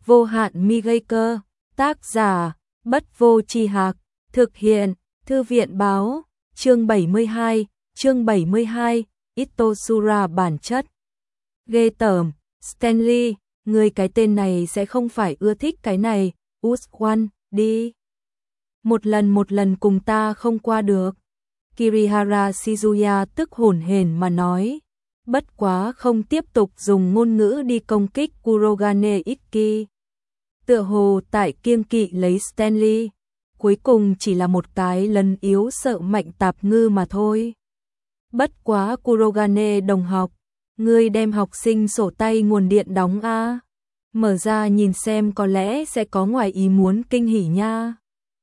vô hạn mi gây cơ, tác giả, Bất Vô Tri Hạc, thực hiện, Thư viện báo, chương 72, Itosura bản chất. Ghê tởm, Stanley, người cái tên này sẽ không phải ưa thích cái này, Uswan, đi. Một lần cùng ta không qua được. Kirihara Shizuya tức hổn hển mà nói. Bất quá không tiếp tục dùng ngôn ngữ đi công kích Kurogane Ikki. Tựa hồ tại kiêng kỵ lấy Stanley. Cuối cùng chỉ là một cái lần yếu sợ mạnh tạp ngư mà thôi. Bất quá Kurogane đồng học, ngươi đem học sinh sổ tay nguồn điện đóng a, mở ra nhìn xem có lẽ sẽ có ngoài ý muốn kinh hỉ nha.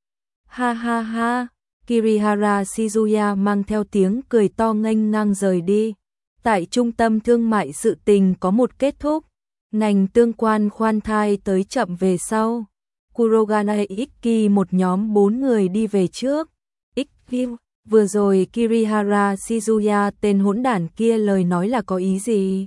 Ha ha ha, Kirihara Shizuya mang theo tiếng cười to nghênh ngang rời đi. Tại trung tâm thương mại sự tình có một kết thúc, ngành tương quan khoan thai tới chậm về sau. Kurogane Ikki một nhóm 4 người đi về trước. Ikki, vừa rồi Kirihara Shizuya tên hỗn đản kia lời nói là có ý gì?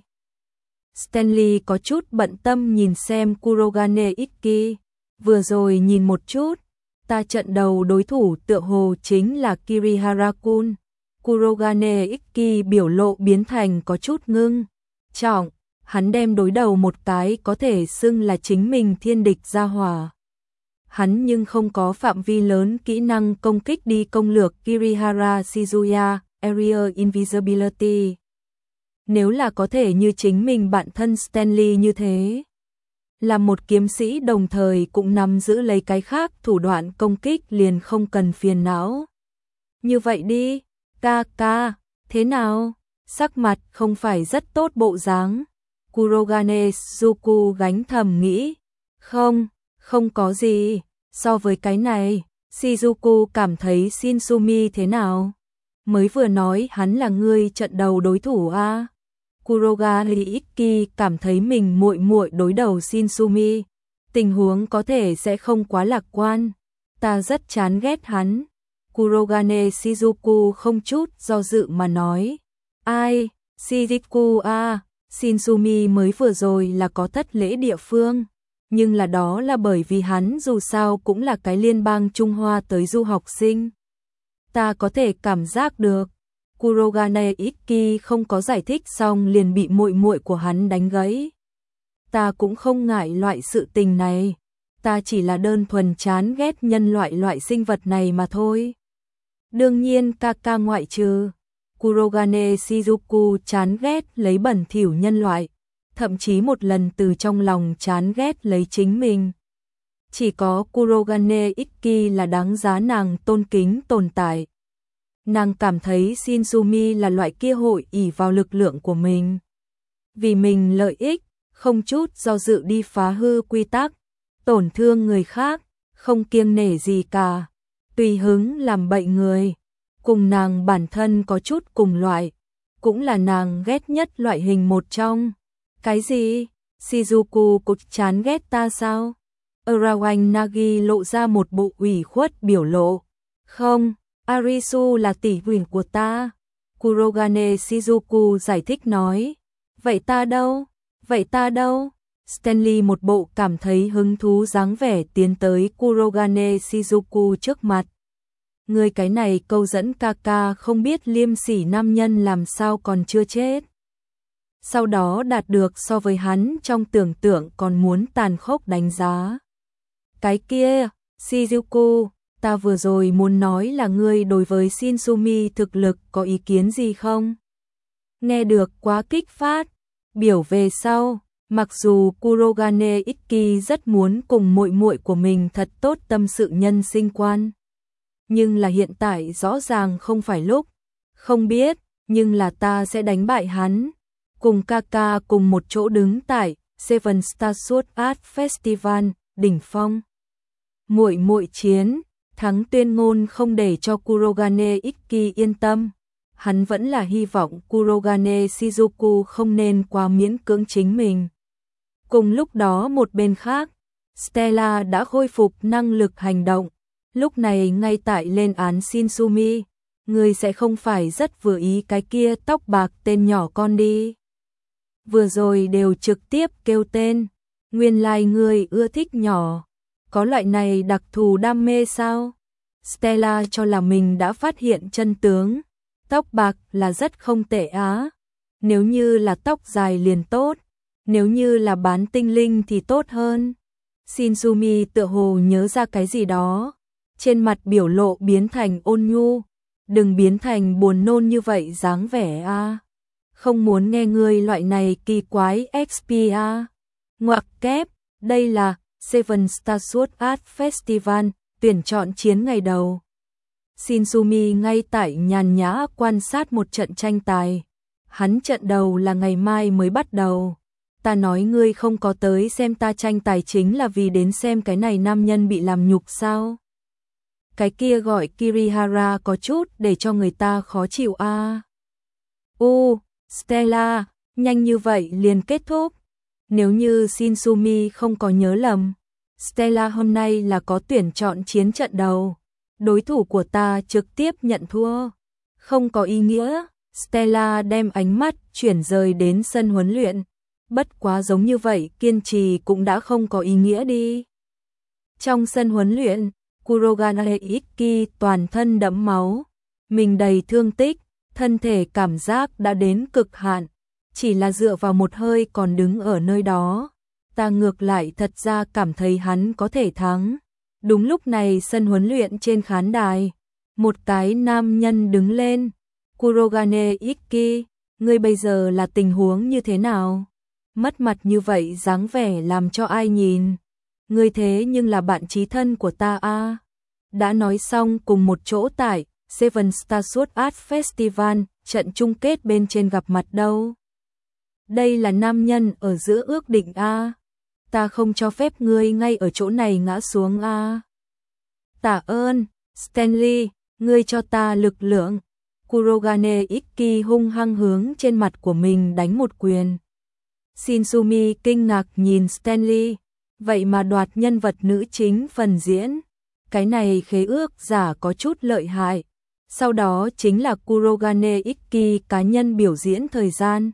Stanley có chút bận tâm nhìn xem Kurogane Ikki, vừa rồi nhìn một chút, ta trận đầu đối thủ tựa hồ chính là Kirihara-kun. Kurogane Ikki biểu lộ biến thành có chút ngưng trọng, hắn đem đối đầu một cái có thể xưng là chính mình thiên địch ra hỏa. Hắn nhưng không có phạm vi lớn kỹ năng công kích đi công lược Kirihara Shizuya, Area Invisibility. Nếu là có thể như chính mình bạn thân Stanley như thế, là một kiếm sĩ đồng thời cũng nắm giữ lấy cái khác thủ đoạn công kích liền không cần phiền não. Như vậy đi, ca, thế nào? Sắc mặt không phải rất tốt bộ dáng. Kurogane Suzuku gánh thầm nghĩ. Không có gì. So với cái này, Shizuku cảm thấy Shinsumi thế nào? Mới vừa nói hắn là người trận đầu đối thủ a. Kurogane Ikki cảm thấy mình muội đối đầu Shinsumi, tình huống có thể sẽ không quá lạc quan. Ta rất chán ghét hắn. Kurogane Shizuku không chút do dự mà nói. Ai, Shizuku a, Shinsumi mới vừa rồi là có thất lễ địa phương, nhưng là đó là bởi vì hắn dù sao cũng là cái liên bang Trung Hoa tới du học sinh. Ta có thể cảm giác được. Kurogane Ikki không có giải thích xong liền bị muội của hắn đánh gãy. Ta cũng không ngại loại sự tình này, ta chỉ là đơn thuần chán ghét nhân loại sinh vật này mà thôi. Đương nhiên ca ngoại trừ. Kurogane Shizuku chán ghét lấy bẩn thỉu nhân loại, thậm chí một lần từ trong lòng chán ghét lấy chính mình. Chỉ có Kurogane Ikki là đáng giá nàng tôn kính tồn tại. Nàng cảm thấy Shinsumi là loại kia hội ỷ vào lực lượng của mình, vì mình lợi ích, không chút do dự đi phá hư quy tắc, tổn thương người khác, không kiêng nể gì cả, tùy hứng làm bậy người. Cùng nàng bản thân có chút cùng loại, cũng là nàng ghét nhất loại hình một trong. Cái gì? Shizuku cũng chán ghét ta sao? Arawan Nagi lộ ra một bộ ủy khuất biểu lộ. Không, Arisu là tỷ huynh của ta. Kurogane Shizuku giải thích nói. Vậy ta đâu? Stanley một bộ cảm thấy hứng thú dáng vẻ tiến tới Kurogane Shizuku trước mặt. Người cái này câu dẫn ca không biết liêm sỉ nam nhân làm sao còn chưa chết. Sau đó đạt được so với hắn trong tưởng tượng còn muốn tàn khốc đánh giá. Cái kia, Shizuku, ta vừa rồi muốn nói là ngươi đối với Shinsumi thực lực có ý kiến gì không? Nghe được quá kích phát, biểu về sau, mặc dù Kurogane Ikki rất muốn cùng muội của mình thật tốt tâm sự nhân sinh quan. Nhưng là hiện tại rõ ràng không phải lúc. Không biết, nhưng là ta sẽ đánh bại hắn. Cùng ca cùng một chỗ đứng tại Seven Star Sword Art Festival, đỉnh phong. Muội chiến, thắng tuyên ngôn không để cho Kurogane Ikki yên tâm. Hắn vẫn là hy vọng Kurogane Shizuku không nên quá miễn cưỡng chính mình. Cùng lúc đó một bên khác, Stella đã khôi phục năng lực hành động. Lúc này ngay tại lên án Shinsumi, người sẽ không phải rất vừa ý cái kia tóc bạc tên nhỏ con đi. Vừa rồi đều trực tiếp kêu tên, Nguyên lai ngươi ưa thích nhỏ. Có loại này đặc thù đam mê sao? Stella cho là mình đã phát hiện chân tướng. Tóc bạc là rất không tệ á. Nếu như là tóc dài liền tốt. Nếu như là bán tinh linh thì tốt hơn. Shinsumi tựa hồ nhớ ra cái gì đó. Trên mặt biểu lộ biến thành ôn nhu. Đừng biến thành buồn nôn như vậy dáng vẻ a. Không muốn nghe ngươi loại này kỳ quái XP a. Ngoặc kép, đây là Seven Star Sword Art Festival, tuyển chọn chiến ngày đầu. Shinsumi ngay tại nhàn nhã quan sát một trận tranh tài. Hắn trận đầu là ngày mai mới bắt đầu. Ta nói ngươi không có tới xem ta tranh tài chính là vì đến xem cái này nam nhân bị làm nhục sao? Cái kia gọi Kirihara có chút để cho người ta khó chịu a. Stella, nhanh như vậy liền kết thúc. Nếu như Shinsumi không có nhớ lầm, Stella hôm nay là có tuyển chọn chiến trận đầu. Đối thủ của ta trực tiếp nhận thua. Không có ý nghĩa. Stella đem ánh mắt chuyển rời đến sân huấn luyện. Bất quá giống như vậy kiên trì cũng đã không có ý nghĩa đi. Trong sân huấn luyện, Kurogane Ikki toàn thân đẫm máu. Mình đầy thương tích, thân thể cảm giác đã đến cực hạn. Chỉ là dựa vào một hơi còn đứng ở nơi đó. Ta ngược lại thật ra cảm thấy hắn có thể thắng. Đúng lúc này sân huấn luyện trên khán đài. Một cái nam nhân đứng lên. Kurogane Ikki, ngươi bây giờ là tình huống như thế nào? Mất mặt như vậy dáng vẻ làm cho ai nhìn? Ngươi thế nhưng là bạn chí thân của ta a. Đã nói xong cùng một chỗ tại Seven Star Sword Art Festival, trận chung kết bên trên gặp mặt đâu. Đây là nam nhân ở giữa ước định a. Ta không cho phép ngươi ngay ở chỗ này ngã xuống a. Tạ ơn, Stanley, ngươi cho ta lực lượng. Kurogane Ikki hung hăng hướng trên mặt của mình đánh một quyền. Shinsumi kinh ngạc nhìn Stanley, vậy mà đoạt nhân vật nữ chính phần diễn. Cái này khế ước giả có chút lợi hại. Sau đó chính là Kurogane Ikki cá nhân biểu diễn thời gian.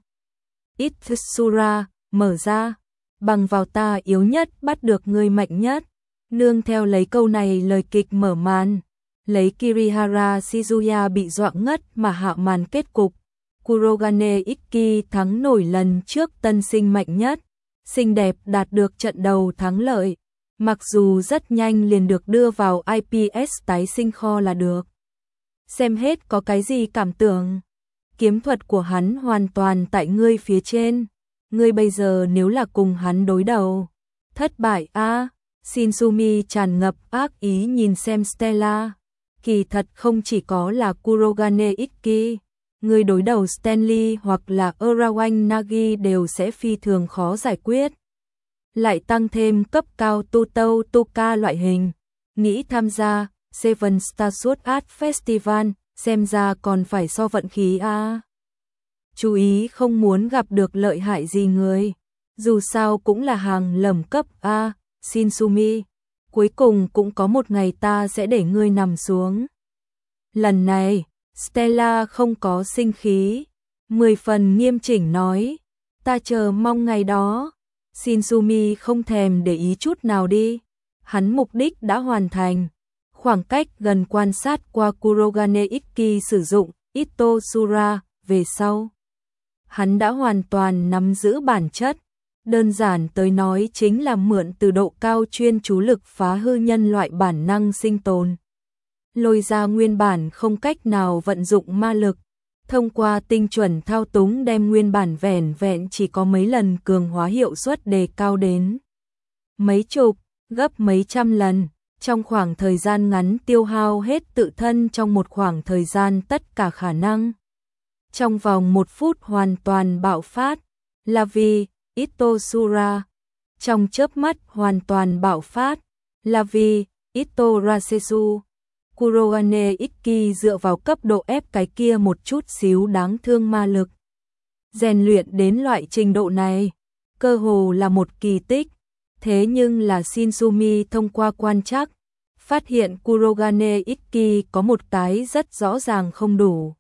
Itsura, mở ra, bằng vào ta yếu nhất bắt được người mạnh nhất. Nương theo lấy câu này lời kịch mở màn. Lấy Kirihara Shizuya bị dọa ngất mà hạ màn kết cục. Kurogane Ikki thắng nổi lần trước tân sinh mạnh nhất. Xinh đẹp đạt được trận đầu thắng lợi. Mặc dù rất nhanh liền được đưa vào IPS tái sinh kho là được. Xem hết có cái gì cảm tưởng. Kiếm thuật của hắn hoàn toàn tại ngươi phía trên. Ngươi bây giờ nếu là cùng hắn đối đầu. Thất bại a. Shinsumi tràn ngập ác ý nhìn xem Stella. Kỳ thật không chỉ có là Kurogane Ikki. Người đối đầu Stanley hoặc là Urawan Nagi đều sẽ phi thường khó giải quyết. Lại tăng thêm cấp cao Tutou Toka loại hình. Nghĩ tham gia Seven Star Sword Art Festival, xem ra còn phải so vận khí a. Chú ý không muốn gặp được lợi hại gì người. Dù sao cũng là hàng lầm cấp a, Shinsumi. Cuối cùng cũng có một ngày ta sẽ để ngươi nằm xuống. Lần này, Stella không có sinh khí. 10 phần nghiêm chỉnh nói. Ta chờ mong ngày đó. Shinsumi không thèm để ý chút nào đi. Hắn mục đích đã hoàn thành. Khoảng cách gần quan sát qua Kurogane Ikki sử dụng Itosura về sau. Hắn đã hoàn toàn nắm giữ bản chất. Đơn giản tới nói chính là mượn từ độ cao chuyên chú lực phá hư nhân loại bản năng sinh tồn. Lôi ra nguyên bản không cách nào vận dụng ma lực. Thông qua tinh chuẩn thao túng đem nguyên bản vẻn vẹn chỉ có mấy lần cường hóa hiệu suất đề cao đến mấy chục, gấp mấy trăm lần. Trong khoảng thời gian ngắn tiêu hao hết tự thân trong một khoảng thời gian tất cả khả năng. Trong vòng 1 phút hoàn toàn bạo phát. Là vì Itosura. Trong chớp mắt hoàn toàn bạo phát. Là vì Itorasesu. Kurogane Ikki dựa vào cấp độ ép cái kia một chút xíu đáng thương ma lực. Rèn luyện đến loại trình độ này, cơ hồ là một kỳ tích. Thế nhưng là Shinsumi thông qua quan trắc, phát hiện Kurogane Ikki có một cái rất rõ ràng không đủ.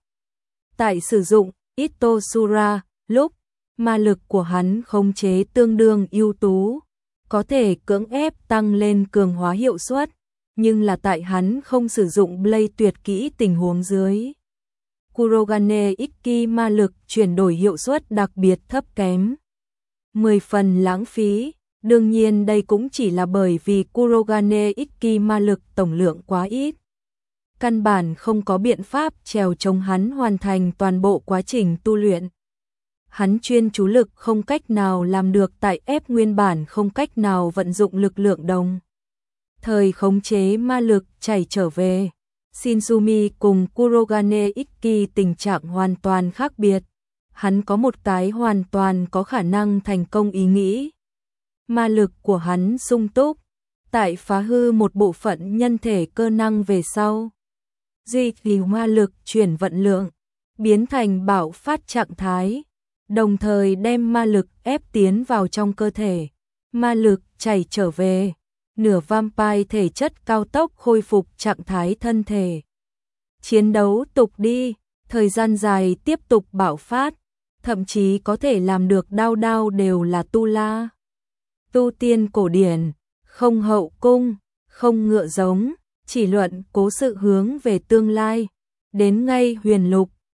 Tại sử dụng Itosura, lúc ma lực của hắn khống chế tương đương ưu tú, có thể cưỡng ép tăng lên cường hóa hiệu suất, nhưng là tại hắn không sử dụng Blade tuyệt kỹ tình huống dưới. Kurogane Ikki ma lực chuyển đổi hiệu suất đặc biệt thấp kém. 10 phần lãng phí, đương nhiên đây cũng chỉ là bởi vì Kurogane Ikki ma lực tổng lượng quá ít. Căn bản không có biện pháp trèo chống hắn hoàn thành toàn bộ quá trình tu luyện. Hắn chuyên chú lực không cách nào làm được tại ép nguyên bản không cách nào vận dụng lực lượng đồng. Thời khống chế ma lực chảy trở về. Shinzumi cùng Kurogane Ikki tình trạng hoàn toàn khác biệt. Hắn có một cái hoàn toàn có khả năng thành công ý nghĩ. Ma lực của hắn sung túc, tại phá hư một bộ phận nhân thể cơ năng về sau. Duy trì ma lực chuyển vận lượng, biến thành bạo phát trạng thái, đồng thời đem ma lực ép tiến vào trong cơ thể. Ma lực chảy trở về, nửa vampire thể chất cao tốc khôi phục trạng thái thân thể. Chiến đấu tục đi, thời gian dài tiếp tục bạo phát, thậm chí có thể làm được đao đao đều là tu la. Tu tiên cổ điển, không hậu cung, không ngựa giống, chỉ luận cố sự hướng về tương lai, đến ngay huyền lục,